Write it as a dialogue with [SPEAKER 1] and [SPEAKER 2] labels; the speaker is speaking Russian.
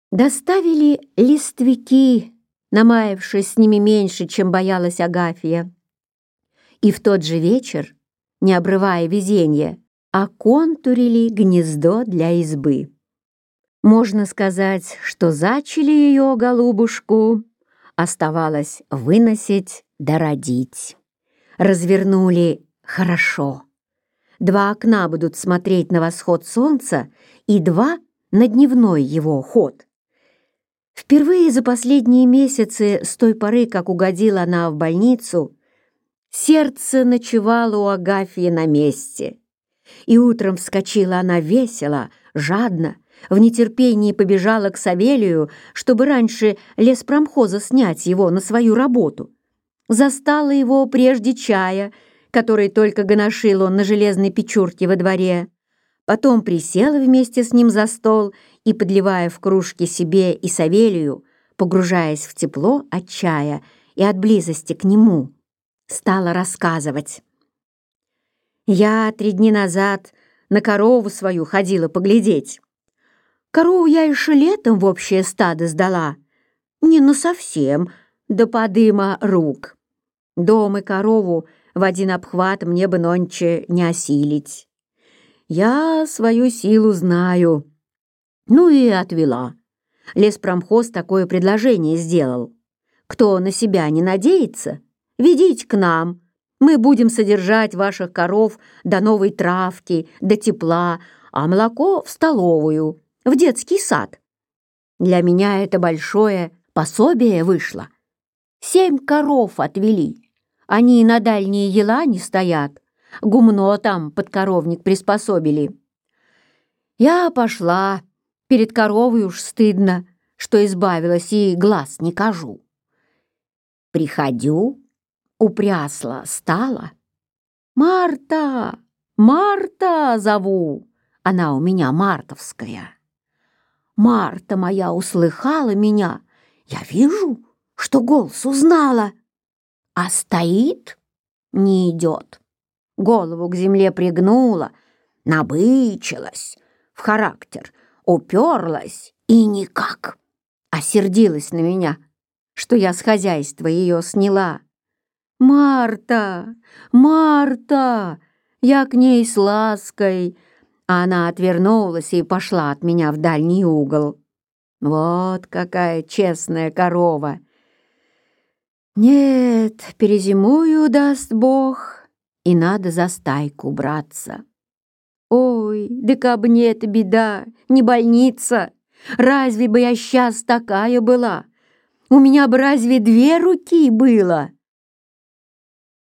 [SPEAKER 1] Доставили листвяки, намаявшись с ними меньше, чем боялась Агафья. И в тот же вечер, не обрывая везенья, оконтурили гнездо для избы. Можно сказать, что зачали ее, голубушку, оставалось выносить да родить. Развернули хорошо. 2 окна будут смотреть на восход солнца и 2 на дневной его ход. Впервые за последние месяцы, с той поры, как угодила она в больницу, сердце ночевало у Агафьи на месте. И утром вскочила она весело, жадно, в нетерпении побежала к Савелию, чтобы раньше леспромхоза снять его на свою работу. Застала его прежде чая, который только гоношил он на железной печурке во дворе. Потом присела вместе с ним за стол и, подливая в кружки себе и Савелию, погружаясь в тепло от чая и от близости к нему, стала рассказывать. «Я 3 дня назад на корову свою ходила поглядеть. Корову я еще летом в общее стадо сдала. Не насовсем, до подыма рук. Дом и корову в один обхват мне бы нонче не осилить. Я свою силу знаю. Ну и отвела. Леспромхоз такое предложение сделал. Кто на себя не надеется, ведите к нам. Мы будем содержать ваших коров до новой травки, до тепла, а молоко в столовую, в детский сад. Для меня это большое пособие вышло. 7 коров отвели. Они на дальние елани стоят. Гумно там под коровник приспособили. Я пошла. Перед коровой уж стыдно, что избавилась и глаз не кажу. Приходю, упрясла стала. «Марта! Марта!» зову. Она у меня мартовская. Марта моя услыхала меня. Я вижу, что голос узнала. А стоит, не идет. Голову к земле пригнула, набычилась, в характер уперлась и никак. Осердилась на меня, что я с хозяйства ее сняла. «Марта! Марта!» Я к ней с лаской, а она отвернулась и пошла от меня в дальний угол. Вот какая честная корова! Нет, перезимую, даст Бог, и надо за стайку браться. Ой, да кабы не эта беда, не больница, разве бы я сейчас такая была? У меня бы разве 2 руки было?